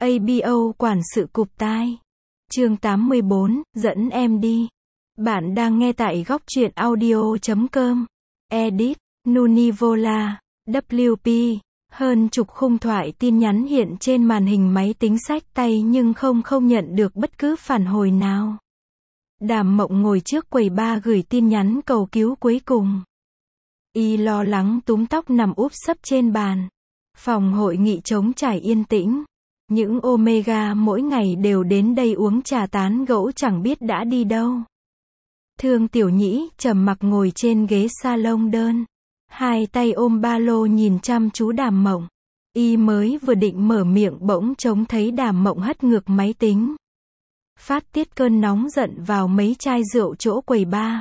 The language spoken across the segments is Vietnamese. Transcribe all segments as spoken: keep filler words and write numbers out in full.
a bê o quản sự cụp tai. Chương tám mươi bốn, dẫn em đi. Bạn đang nghe tại góc truyện audio chấm com. Edit, Nunivola, vê kép. Hơn chục khung thoại tin nhắn hiện trên màn hình máy tính xách tay nhưng không không nhận được bất cứ phản hồi nào. Đàm Mộng ngồi trước quầy bar gửi tin nhắn cầu cứu cuối cùng. Y lo lắng túm tóc nằm úp sấp trên bàn. Phòng hội nghị trống trải yên tĩnh. Những Omega mỗi ngày đều đến đây uống trà tán gẫu chẳng biết đã đi đâu. Thương Tiểu Nhĩ trầm mặc ngồi trên ghế salon đơn. Hai tay ôm ba lô nhìn chăm chú Đàm Mộng. Y mới vừa định mở miệng bỗng trông thấy Đàm Mộng hất ngược máy tính. Phát tiết cơn nóng giận vào mấy chai rượu chỗ quầy bar.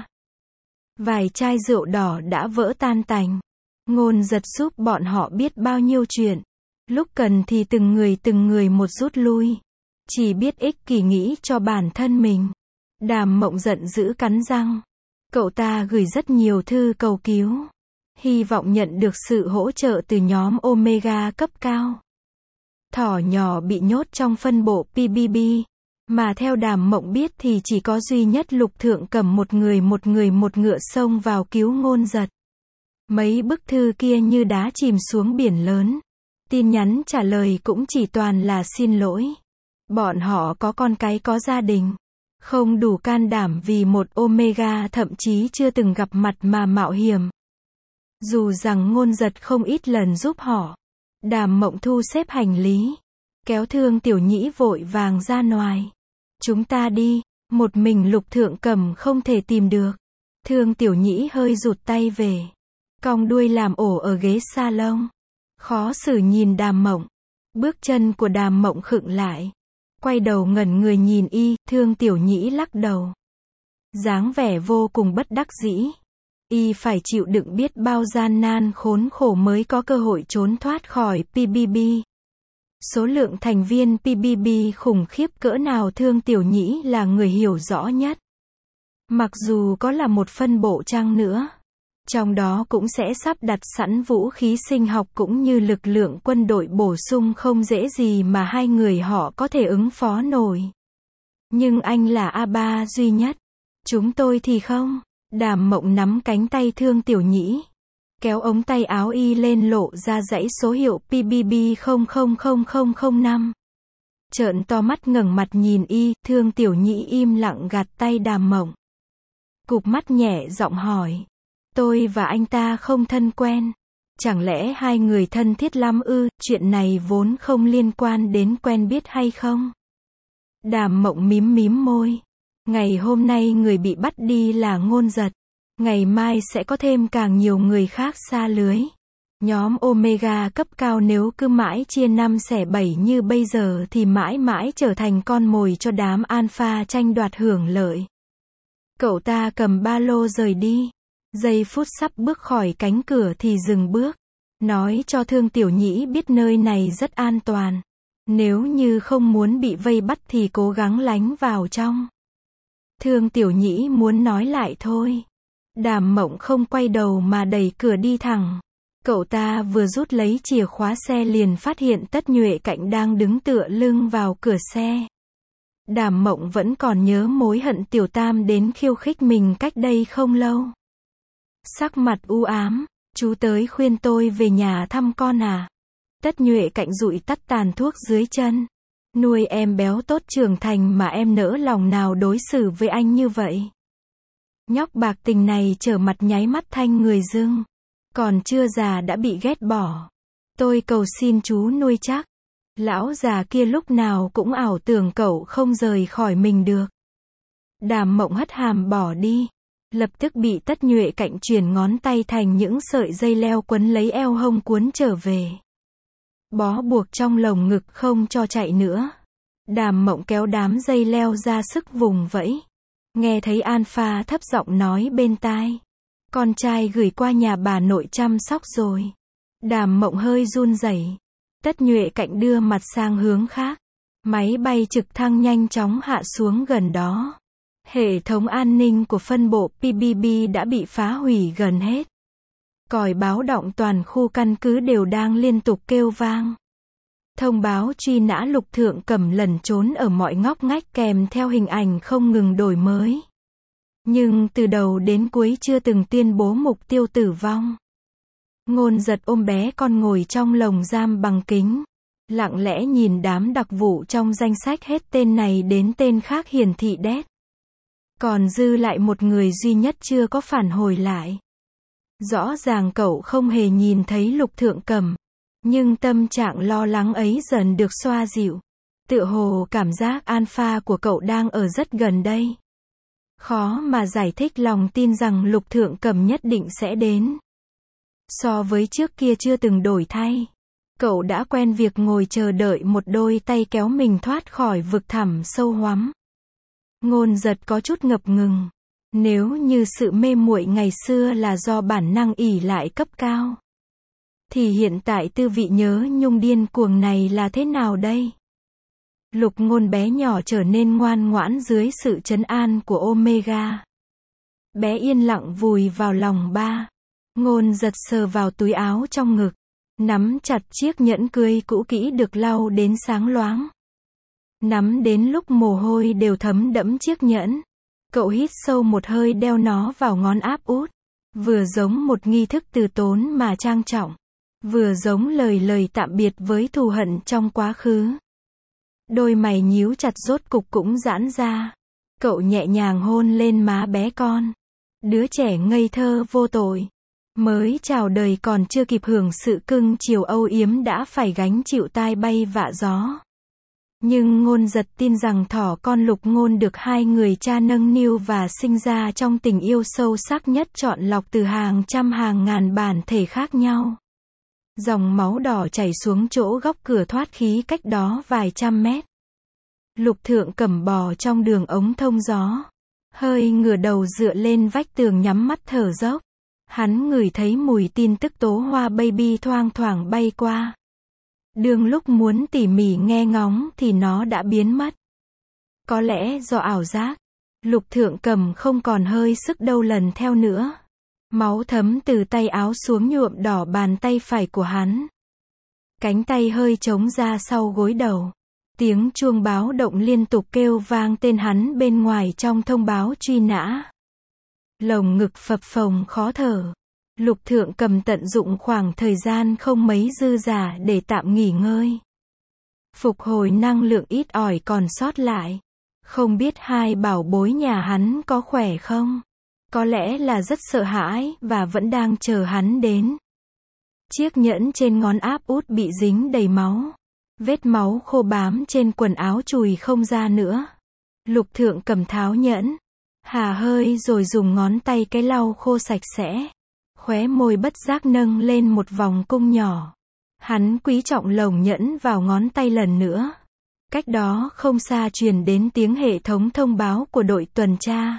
Vài chai rượu đỏ đã vỡ tan tành. Ngôn Giật giúp bọn họ biết bao nhiêu chuyện. Lúc cần thì từng người từng người một rút lui. Chỉ biết ích kỷ nghĩ cho bản thân mình. Đàm Mộng giận dữ cắn răng. Cậu ta gửi rất nhiều thư cầu cứu. Hy vọng nhận được sự hỗ trợ từ nhóm Omega cấp cao. Thỏ nhỏ bị nhốt trong phân bộ pê bê bê. Mà theo Đàm Mộng biết thì chỉ có duy nhất Lục Thượng Cẩm một người một người một ngựa xông vào cứu Ngôn Giật. Mấy bức thư kia như đá chìm xuống biển lớn. Tin nhắn trả lời cũng chỉ toàn là xin lỗi. Bọn họ có con cái có gia đình. Không đủ can đảm vì một Omega thậm chí chưa từng gặp mặt mà mạo hiểm. Dù rằng Ngôn Giật không ít lần giúp họ. Đàm Mộng thu xếp hành lý. Kéo Thương Tiểu Nhĩ vội vàng ra ngoài. Chúng ta đi. Một mình Lục Thượng Cẩm không thể tìm được. Thương Tiểu Nhĩ hơi rụt tay về. Cong đuôi làm ổ ở ghế salon. Khó xử nhìn Đàm Mộng. Bước chân của Đàm Mộng khựng lại. Quay đầu ngẩn người nhìn y. Thương Tiểu Nhĩ lắc đầu. Dáng vẻ vô cùng bất đắc dĩ. Y phải chịu đựng biết bao gian nan khốn khổ mới có cơ hội trốn thoát khỏi pê bê bê. Số lượng thành viên pê bê bê khủng khiếp cỡ nào Thương Tiểu Nhĩ là người hiểu rõ nhất. Mặc dù có là một phân bộ chăng nữa. Trong đó cũng sẽ sắp đặt sẵn vũ khí sinh học cũng như lực lượng quân đội bổ sung không dễ gì mà hai người họ có thể ứng phó nổi. Nhưng anh là a ba duy nhất. Chúng tôi thì không. Đàm Mộng nắm cánh tay Thương Tiểu Nhĩ. Kéo ống tay áo y lên lộ ra dãy số hiệu pê bê bê không không không không không năm. Trợn to mắt ngẩng mặt nhìn y. Thương Tiểu Nhĩ im lặng gạt tay Đàm Mộng. Cụp mắt nhẹ giọng hỏi. Tôi và anh ta không thân quen. Chẳng lẽ hai người thân thiết lắm ư? Chuyện này vốn không liên quan đến quen biết hay không? Đàm Mộng mím mím môi. Ngày hôm nay người bị bắt đi là Ngôn Giật. Ngày mai sẽ có thêm càng nhiều người khác sa lưới. Nhóm Omega cấp cao nếu cứ mãi chia năm xẻ bảy như bây giờ thì mãi mãi trở thành con mồi cho đám alpha tranh đoạt hưởng lợi. Cậu ta cầm ba lô rời đi. Giây phút sắp bước khỏi cánh cửa thì dừng bước. Nói cho Thương Tiểu Nhĩ biết nơi này rất an toàn. Nếu như không muốn bị vây bắt thì cố gắng lánh vào trong. Thương Tiểu Nhĩ muốn nói lại thôi. Đàm Mộng không quay đầu mà đẩy cửa đi thẳng. Cậu ta vừa rút lấy chìa khóa xe liền phát hiện Tất Nhuệ Cạnh đang đứng tựa lưng vào cửa xe. Đàm Mộng vẫn còn nhớ mối hận Tiểu Tam đến khiêu khích mình cách đây không lâu. Sắc mặt u ám. Chú tới khuyên tôi về nhà thăm con à? Tất Nhuệ Cạnh dụi tắt tàn thuốc dưới chân. Nuôi em béo tốt trưởng thành mà em nỡ lòng nào đối xử với anh như vậy? Nhóc bạc tình này trở mặt nháy mắt thanh người dưng. Còn chưa già đã bị ghét bỏ. Tôi cầu xin chú nuôi chắc. Lão già kia lúc nào cũng ảo tưởng cậu không rời khỏi mình được. Đàm Mộng hất hàm bỏ đi. Lập tức bị Tất Nhuệ Cạnh chuyển ngón tay thành những sợi dây leo quấn lấy eo hông cuốn trở về. Bó buộc trong lồng ngực không cho chạy nữa. Đàm Mộng kéo đám dây leo ra sức vùng vẫy. Nghe thấy Alpha thấp giọng nói bên tai. Con trai gửi qua nhà bà nội chăm sóc rồi. Đàm Mộng hơi run rẩy. Tất Nhuệ Cạnh đưa mặt sang hướng khác. Máy bay trực thăng nhanh chóng hạ xuống gần đó. Hệ thống an ninh của phân bộ pê bê bê đã bị phá hủy gần hết. Còi báo động toàn khu căn cứ đều đang liên tục kêu vang. Thông báo truy nã Lục Thượng Cẩm lẩn trốn ở mọi ngóc ngách kèm theo hình ảnh không ngừng đổi mới. Nhưng từ đầu đến cuối chưa từng tuyên bố mục tiêu tử vong. Ngôn Giật ôm bé con ngồi trong lồng giam bằng kính. Lặng lẽ nhìn đám đặc vụ trong danh sách hết tên này đến tên khác hiển thị đét. Còn dư lại một người duy nhất chưa có phản hồi lại. Rõ ràng cậu không hề nhìn thấy Lục Thượng Cẩm. Nhưng tâm trạng lo lắng ấy dần được xoa dịu. Tựa hồ cảm giác alpha của cậu đang ở rất gần đây. Khó mà giải thích lòng tin rằng Lục Thượng Cẩm nhất định sẽ đến. So với trước kia chưa từng đổi thay. Cậu đã quen việc ngồi chờ đợi một đôi tay kéo mình thoát khỏi vực thẳm sâu hoắm. Ngôn Giật có chút ngập ngừng. Nếu như sự mê muội ngày xưa là do bản năng ỷ lại cấp cao, thì hiện tại tư vị nhớ nhung điên cuồng này là thế nào đây? Lục Ngôn bé nhỏ trở nên ngoan ngoãn dưới sự trấn an của Omega. Bé yên lặng vùi vào lòng ba. Ngôn Giật sờ vào túi áo trong ngực, nắm chặt chiếc nhẫn cưới cũ kỹ được lau đến sáng loáng. Nắm đến lúc mồ hôi đều thấm đẫm chiếc nhẫn. Cậu hít sâu một hơi đeo nó vào ngón áp út. Vừa giống một nghi thức từ tốn mà trang trọng. Vừa giống lời lời tạm biệt với thù hận trong quá khứ. Đôi mày nhíu chặt rốt cục cũng giãn ra. Cậu nhẹ nhàng hôn lên má bé con. Đứa trẻ ngây thơ vô tội. Mới chào đời còn chưa kịp hưởng sự cưng chiều âu yếm đã phải gánh chịu tai bay vạ gió. Nhưng Ngôn Giật tin rằng thỏ con Lục Ngôn được hai người cha nâng niu và sinh ra trong tình yêu sâu sắc nhất chọn lọc từ hàng trăm hàng ngàn bản thể khác nhau. Dòng máu đỏ chảy xuống chỗ góc cửa thoát khí cách đó vài trăm mét. Lục Thượng Cẩm bò trong đường ống thông gió. Hơi ngửa đầu dựa lên vách tường nhắm mắt thở dốc. Hắn ngửi thấy mùi tin tức tố hoa baby thoang thoảng bay qua. Đường lúc muốn tỉ mỉ nghe ngóng thì nó đã biến mất. Có lẽ do ảo giác. Lục Thượng Cẩm không còn hơi sức đâu lần theo nữa. Máu thấm từ tay áo xuống nhuộm đỏ bàn tay phải của hắn. Cánh tay hơi trống ra sau gối đầu. Tiếng chuông báo động liên tục kêu vang tên hắn bên ngoài trong thông báo truy nã. Lồng ngực phập phồng khó thở. Lục Thượng Cẩm tận dụng khoảng thời gian không mấy dư dả để tạm nghỉ ngơi. Phục hồi năng lượng ít ỏi còn sót lại. Không biết hai bảo bối nhà hắn có khỏe không? Có lẽ là rất sợ hãi và vẫn đang chờ hắn đến. Chiếc nhẫn trên ngón áp út bị dính đầy máu. Vết máu khô bám trên quần áo chùi không ra nữa. Lục Thượng Cẩm tháo nhẫn. Hà hơi rồi dùng ngón tay cái lau khô sạch sẽ. Khóe môi bất giác nâng lên một vòng cung nhỏ. Hắn quý trọng lồng nhẫn vào ngón tay lần nữa. Cách đó không xa truyền đến tiếng hệ thống thông báo của đội tuần tra.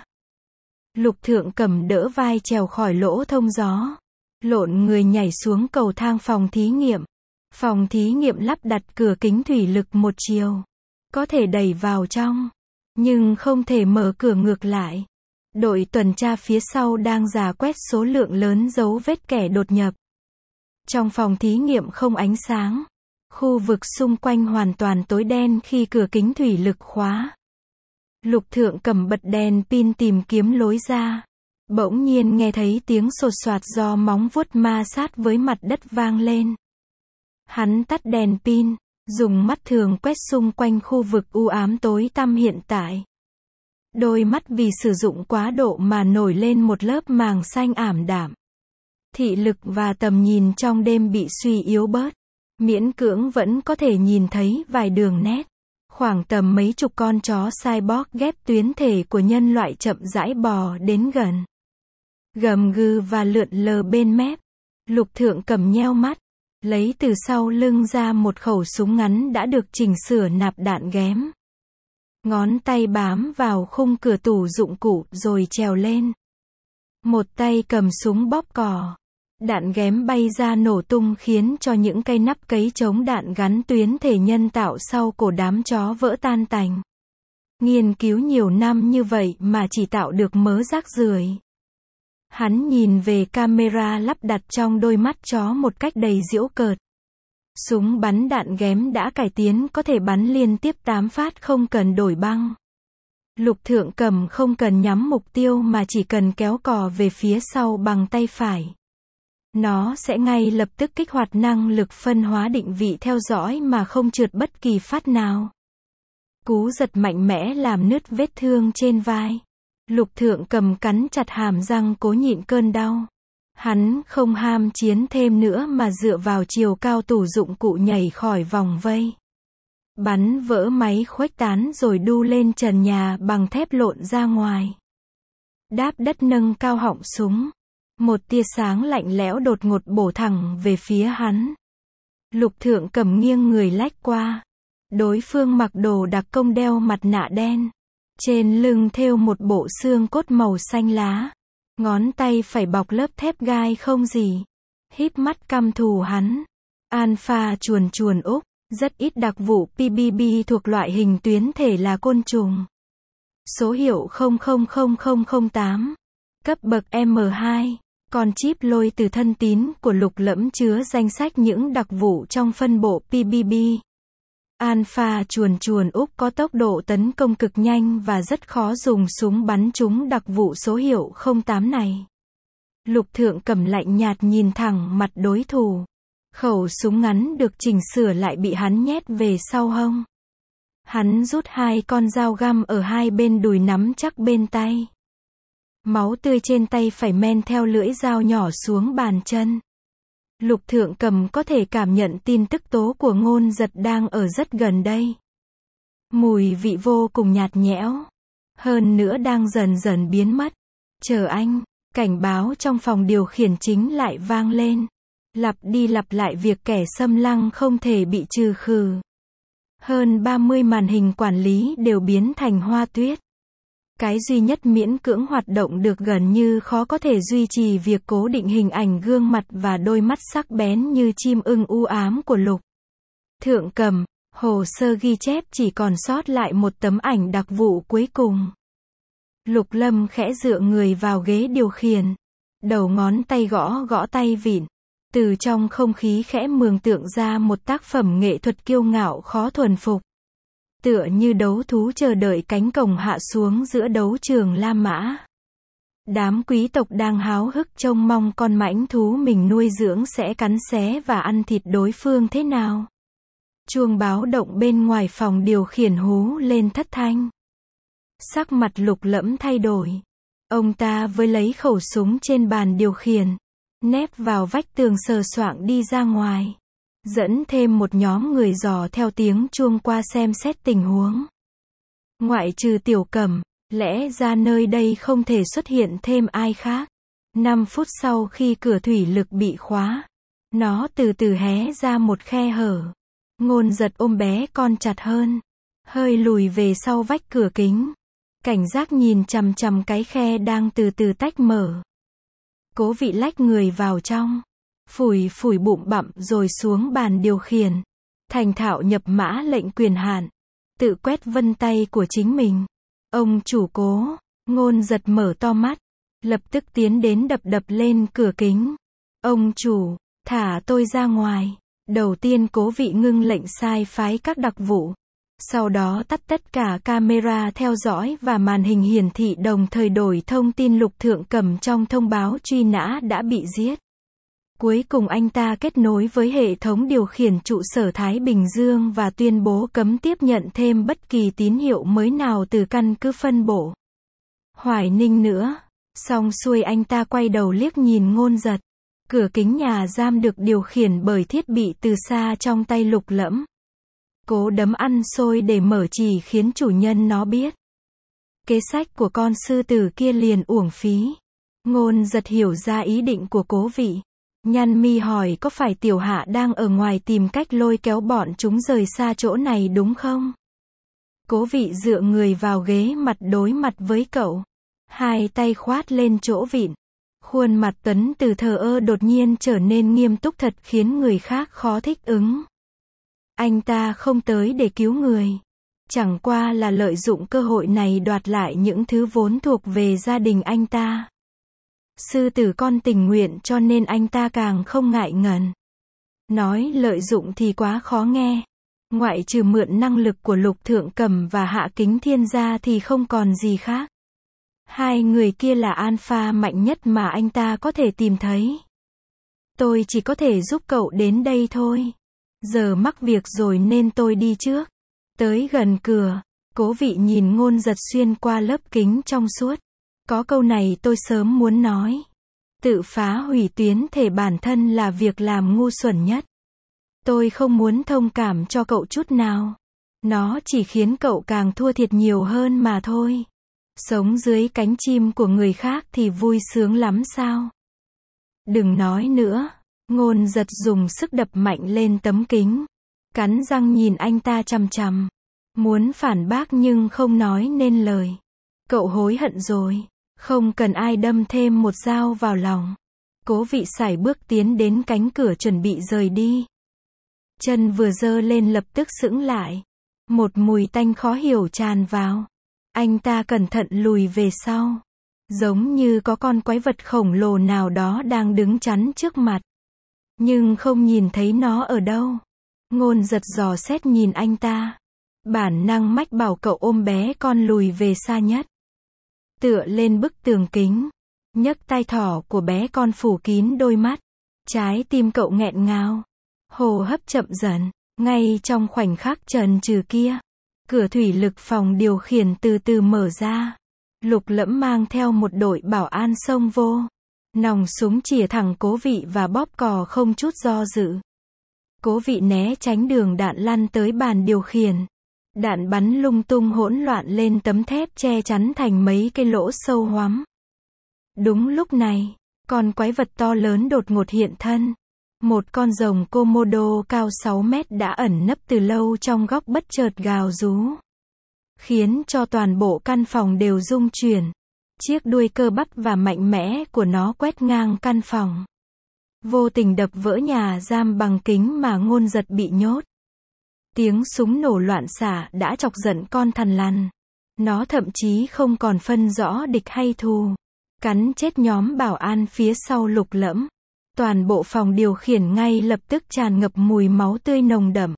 Lục Thượng Cẩm đỡ vai trèo khỏi lỗ thông gió. Lộn người nhảy xuống cầu thang phòng thí nghiệm. Phòng thí nghiệm lắp đặt cửa kính thủy lực một chiều. Có thể đẩy vào trong. Nhưng không thể mở cửa ngược lại. Đội tuần tra phía sau đang rà quét số lượng lớn dấu vết kẻ đột nhập. Trong phòng thí nghiệm không ánh sáng. Khu vực xung quanh hoàn toàn tối đen khi cửa kính thủy lực khóa. Lục Thượng Cẩm bật đèn pin tìm kiếm lối ra. Bỗng nhiên nghe thấy tiếng sột soạt do móng vuốt ma sát với mặt đất vang lên. Hắn tắt đèn pin, dùng mắt thường quét xung quanh khu vực u ám tối tăm hiện tại. Đôi mắt vì sử dụng quá độ mà nổi lên một lớp màng xanh ảm đạm. Thị lực và tầm nhìn trong đêm bị suy yếu bớt. Miễn cưỡng vẫn có thể nhìn thấy vài đường nét. Khoảng tầm mấy chục con chó cyborg ghép tuyến thể của nhân loại chậm rãi bò đến gần. Gầm gừ và lượn lờ bên mép. Lục Thượng Cẩm nheo mắt. Lấy từ sau lưng ra một khẩu súng ngắn đã được chỉnh sửa nạp đạn ghém. Ngón tay bám vào khung cửa tủ dụng cụ rồi trèo lên. Một tay cầm súng bóp cò. Đạn ghém bay ra nổ tung khiến cho những cây nắp cấy chống đạn gắn tuyến thể nhân tạo sau cổ đám chó vỡ tan tành. Nghiên cứu nhiều năm như vậy mà chỉ tạo được mớ rác rưởi. Hắn nhìn về camera lắp đặt trong đôi mắt chó một cách đầy giễu cợt. Súng bắn đạn ghém đã cải tiến có thể bắn liên tiếp tám phát không cần đổi băng. Lục Thượng Cầm không cần nhắm mục tiêu mà chỉ cần kéo cò về phía sau bằng tay phải. Nó sẽ ngay lập tức kích hoạt năng lực phân hóa định vị theo dõi mà không trượt bất kỳ phát nào. Cú giật mạnh mẽ làm nứt vết thương trên vai. Lục Thượng Cầm cắn chặt hàm răng cố nhịn cơn đau. Hắn không ham chiến thêm nữa mà dựa vào chiều cao tủ dụng cụ nhảy khỏi vòng vây. Bắn vỡ máy khuếch tán rồi đu lên trần nhà bằng thép lộn ra ngoài. Đáp đất nâng cao họng súng. Một tia sáng lạnh lẽo đột ngột bổ thẳng về phía hắn. Lục Thượng Cầm nghiêng người lách qua. Đối phương mặc đồ đặc công đeo mặt nạ đen. Trên lưng thêu một bộ xương cốt màu xanh lá. Ngón tay phải bọc lớp thép gai không gì. Híp mắt căm thù hắn. Alpha chuồn chuồn Úc. Rất ít đặc vụ pê bê bê thuộc loại hình tuyến thể là côn trùng. Số hiệu không không không không không tám. Cấp bậc M hai. Con chip lôi từ thân tín của Lục Lẫm chứa danh sách những đặc vụ trong phân bộ pê bê bê. Alpha chuồn chuồn Úc có tốc độ tấn công cực nhanh và rất khó dùng súng bắn trúng đặc vụ số hiệu không tám này. Lục Thượng Cầm lạnh nhạt nhìn thẳng mặt đối thủ. Khẩu súng ngắn được chỉnh sửa lại bị hắn nhét về sau hông. Hắn rút hai con dao găm ở hai bên đùi nắm chắc bên tay. Máu tươi trên tay phải men theo lưỡi dao nhỏ xuống bàn chân. Lục Thượng Cầm có thể cảm nhận tin tức tố của Ngôn Giật đang ở rất gần đây. Mùi vị vô cùng nhạt nhẽo. Hơn nữa đang dần dần biến mất. Chờ anh, cảnh báo trong phòng điều khiển chính lại vang lên. Lặp đi lặp lại việc kẻ xâm lăng không thể bị trừ khử. Hơn ba mươi màn hình quản lý đều biến thành hoa tuyết. Cái duy nhất miễn cưỡng hoạt động được gần như khó có thể duy trì việc cố định hình ảnh gương mặt và đôi mắt sắc bén như chim ưng u ám của Lục Thượng Cầm. Hồ sơ ghi chép chỉ còn sót lại một tấm ảnh đặc vụ cuối cùng. Lục Lâm khẽ dựa người vào ghế điều khiển. Đầu ngón tay gõ gõ tay vịn. Từ trong không khí khẽ mường tượng ra một tác phẩm nghệ thuật kiêu ngạo khó thuần phục. Tựa như đấu thú chờ đợi cánh cổng hạ xuống giữa đấu trường La Mã. Đám quý tộc đang háo hức trông mong con mãnh thú mình nuôi dưỡng sẽ cắn xé và ăn thịt đối phương thế nào. Chuông báo động bên ngoài phòng điều khiển hú lên thất thanh. Sắc mặt Lục Lẫm thay đổi. Ông ta với lấy khẩu súng trên bàn điều khiển. Nép vào vách tường sờ soạng đi ra ngoài. Dẫn thêm một nhóm người dò theo tiếng chuông qua xem xét tình huống. Ngoại trừ Tiểu Cẩm, lẽ ra nơi đây không thể xuất hiện thêm ai khác. Năm phút sau khi cửa thủy lực bị khóa, nó từ từ hé ra một khe hở. Ngôn Giật ôm bé con chặt hơn, hơi lùi về sau vách cửa kính. Cảnh giác nhìn chằm chằm cái khe đang từ từ tách mở. Cố Vị lách người vào trong. Phủi phủi bụng bặm rồi xuống bàn điều khiển. Thành thạo nhập mã lệnh quyền hạn. Tự quét vân tay của chính mình. Ông chủ Cố. Ngôn Giật mở to mắt. Lập tức tiến đến đập đập lên cửa kính. Ông chủ, thả tôi ra ngoài. Đầu tiên Cố Vị ngưng lệnh sai phái các đặc vụ. Sau đó tắt tất cả camera theo dõi và màn hình hiển thị đồng thời đổi thông tin Lục Thượng Cầm trong thông báo truy nã đã bị giết. Cuối cùng anh ta kết nối với hệ thống điều khiển trụ sở Thái Bình Dương và tuyên bố cấm tiếp nhận thêm bất kỳ tín hiệu mới nào từ căn cứ phân bộ Hoài Ninh nữa. Xong xuôi anh ta quay đầu liếc nhìn Ngôn Giật. Cửa kính nhà giam được điều khiển bởi thiết bị từ xa trong tay Lục Lẫm. Cố đấm ăn xôi để mở chỉ khiến chủ nhân nó biết. Kế sách của con sư tử kia liền uổng phí. Ngôn Giật hiểu ra ý định của Cố Vị. Nhăn mi hỏi có phải Tiểu Hạ đang ở ngoài tìm cách lôi kéo bọn chúng rời xa chỗ này đúng không? Cố Vị dựa người vào ghế mặt đối mặt với cậu. Hai tay khoát lên chỗ vịn. Khuôn mặt Tấn từ thờ ơ đột nhiên trở nên nghiêm túc thật khiến người khác khó thích ứng. Anh ta không tới để cứu người. Chẳng qua là lợi dụng cơ hội này đoạt lại những thứ vốn thuộc về gia đình anh ta. Sư tử con tình nguyện cho nên anh ta càng không ngại ngần. Nói lợi dụng thì quá khó nghe. Ngoại trừ mượn năng lực của Lục Thượng Cầm và Hạ Kính Thiên ra thì không còn gì khác. Hai người kia là alpha mạnh nhất mà anh ta có thể tìm thấy. Tôi chỉ có thể giúp cậu đến đây thôi. Giờ mắc việc rồi nên tôi đi trước. Tới gần cửa, Cố Vị nhìn Ngôn Giật xuyên qua lớp kính trong suốt. Có câu này tôi sớm muốn nói. Tự phá hủy tuyến thể bản thân là việc làm ngu xuẩn nhất. Tôi không muốn thông cảm cho cậu chút nào. Nó chỉ khiến cậu càng thua thiệt nhiều hơn mà thôi. Sống dưới cánh chim của người khác thì vui sướng lắm sao? Đừng nói nữa. Ngôn Giật dùng sức đập mạnh lên tấm kính. Cắn răng nhìn anh ta chằm chằm. Muốn phản bác nhưng không nói nên lời. Cậu hối hận rồi. Không cần ai đâm thêm một dao vào lòng. Cố Vị sải bước tiến đến cánh cửa chuẩn bị rời đi. Chân vừa giơ lên lập tức sững lại. Một mùi tanh khó hiểu tràn vào. Anh ta cẩn thận lùi về sau. Giống như có con quái vật khổng lồ nào đó đang đứng chắn trước mặt. Nhưng không nhìn thấy nó ở đâu. Ngôn Giật dò xét nhìn anh ta. Bản năng mách bảo cậu ôm bé con lùi về xa nhất. Tựa lên bức tường kính. Nhấc tay thỏ của bé con phủ kín đôi mắt. Trái tim cậu nghẹn ngào. Hô hấp chậm dần. Ngay trong khoảnh khắc chần chừ kia. Cửa thủy lực phòng điều khiển từ từ mở ra. Lục Lẫm mang theo một đội bảo an xông vô. Nòng súng chĩa thẳng Cố Vị và bóp cò không chút do dự. Cố Vị né tránh đường đạn lăn tới bàn điều khiển. Đạn bắn lung tung hỗn loạn lên tấm thép che chắn thành mấy cái lỗ sâu hoắm. Đúng lúc này, con quái vật to lớn đột ngột hiện thân. Một con rồng Komodo cao sáu mét đã ẩn nấp từ lâu trong góc bất chợt gào rú. Khiến cho toàn bộ căn phòng đều rung chuyển. Chiếc đuôi cơ bắp và mạnh mẽ của nó quét ngang căn phòng. Vô tình đập vỡ nhà giam bằng kính mà Ngôn Giật bị nhốt. Tiếng súng nổ loạn xạ đã chọc giận con thằn lằn. Nó thậm chí không còn phân rõ địch hay thù. Cắn chết nhóm bảo an phía sau Lục Lẫm. Toàn bộ phòng điều khiển ngay lập tức tràn ngập mùi máu tươi nồng đậm.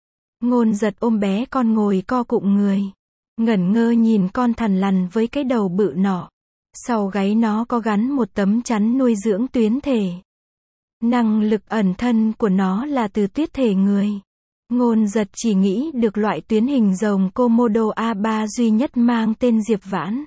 Ngôn Giật ôm bé con ngồi co cụm người. Ngẩn ngơ nhìn con thằn lằn với cái đầu bự nọ. Sau gáy nó có gắn một tấm chắn nuôi dưỡng tuyến thể. Năng lực ẩn thân của nó là từ tuyết thể người. Ngôn Giật chỉ nghĩ được loại tuyến hình rồng Komodo A ba duy nhất mang tên Diệp Vãn.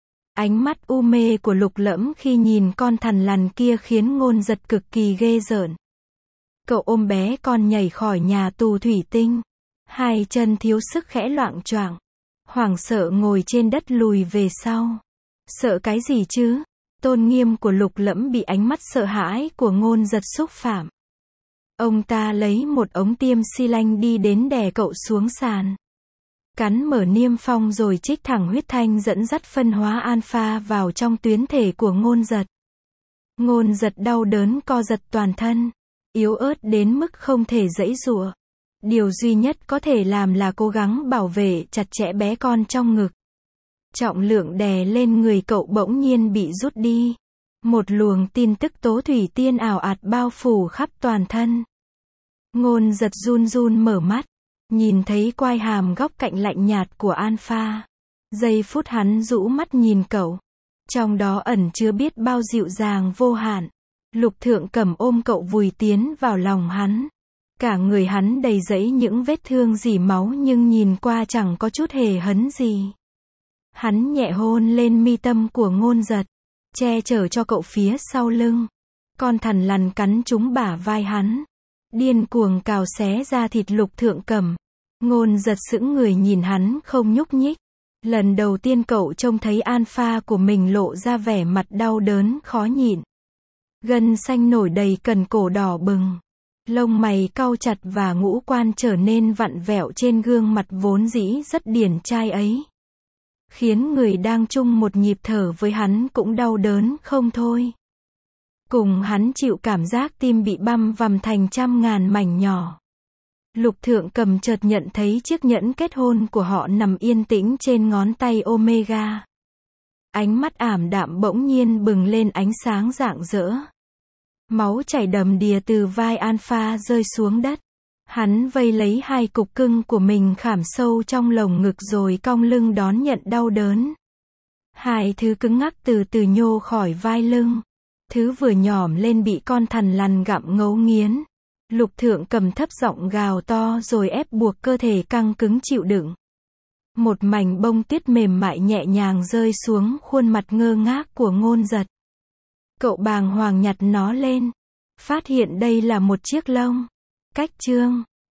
Ánh mắt u mê của Lục Lẫm khi nhìn con thằn lằn kia khiến Ngôn Giật cực kỳ ghê rợn. Cậu ôm bé con nhảy khỏi nhà tù thủy tinh. Hai chân thiếu sức khẽ loạng choạng. Hoảng sợ ngồi trên đất lùi về sau. Sợ cái gì chứ? Tôn nghiêm của Lục Lẫm bị ánh mắt sợ hãi của Ngôn Giật xúc phạm. Ông ta lấy một ống tiêm xi lanh đi đến đè cậu xuống sàn. Cắn mở niêm phong rồi trích thẳng huyết thanh dẫn dắt phân hóa alpha vào trong tuyến thể của Ngôn Giật. Ngôn Giật đau đớn co giật toàn thân. Yếu ớt đến mức không thể giãy giụa. Điều duy nhất có thể làm là cố gắng bảo vệ chặt chẽ bé con trong ngực. Trọng lượng đè lên người cậu bỗng nhiên bị rút đi. Một luồng tin tức tố thủy tiên ảo ạt bao phủ khắp toàn thân. Ngôn Giật run run mở mắt. Nhìn thấy quai hàm góc cạnh lạnh nhạt của alpha. Giây phút hắn rũ mắt nhìn cậu. Trong đó ẩn chứa biết bao dịu dàng vô hạn. Lục Thượng Cầm ôm cậu vùi tiến vào lòng hắn. Cả người hắn đầy rẫy những vết thương rỉ máu nhưng nhìn qua chẳng có chút hề hấn gì. Hắn nhẹ hôn lên mi tâm của Ngôn Giật. Che chở cho cậu phía sau lưng. Con thằn lằn cắn trúng bả vai hắn. Điên cuồng cào xé ra thịt Lục Thượng Cầm. Ngôn Giật sững người nhìn hắn không nhúc nhích. Lần đầu tiên cậu trông thấy alpha của mình lộ ra vẻ mặt đau đớn khó nhịn. Gân xanh nổi đầy cần cổ đỏ bừng. Lông mày cau chặt và ngũ quan trở nên vặn vẹo trên gương mặt vốn dĩ rất điển trai ấy. Khiến người đang chung một nhịp thở với hắn cũng đau đớn không thôi. Cùng hắn chịu cảm giác tim bị băm vằm thành trăm ngàn mảnh nhỏ. Lục Thượng Cầm chợt nhận thấy chiếc nhẫn kết hôn của họ nằm yên tĩnh trên ngón tay Omega. Ánh mắt ảm đạm bỗng nhiên bừng lên ánh sáng rạng rỡ. Máu chảy đầm đìa từ vai Alpha rơi xuống đất. Hắn vây lấy hai cục cưng của mình khảm sâu trong lồng ngực rồi cong lưng đón nhận đau đớn. Hai thứ cứng ngắc từ từ nhô khỏi vai lưng. Thứ vừa nhỏm lên bị con thằn lằn gặm ngấu nghiến. Lục Thượng Cầm thấp giọng gào to rồi ép buộc cơ thể căng cứng chịu đựng. Một mảnh bông tuyết mềm mại nhẹ nhàng rơi xuống khuôn mặt ngơ ngác của Ngôn Giật. Cậu bàng hoàng nhặt nó lên. Phát hiện đây là một chiếc lông. Cách chương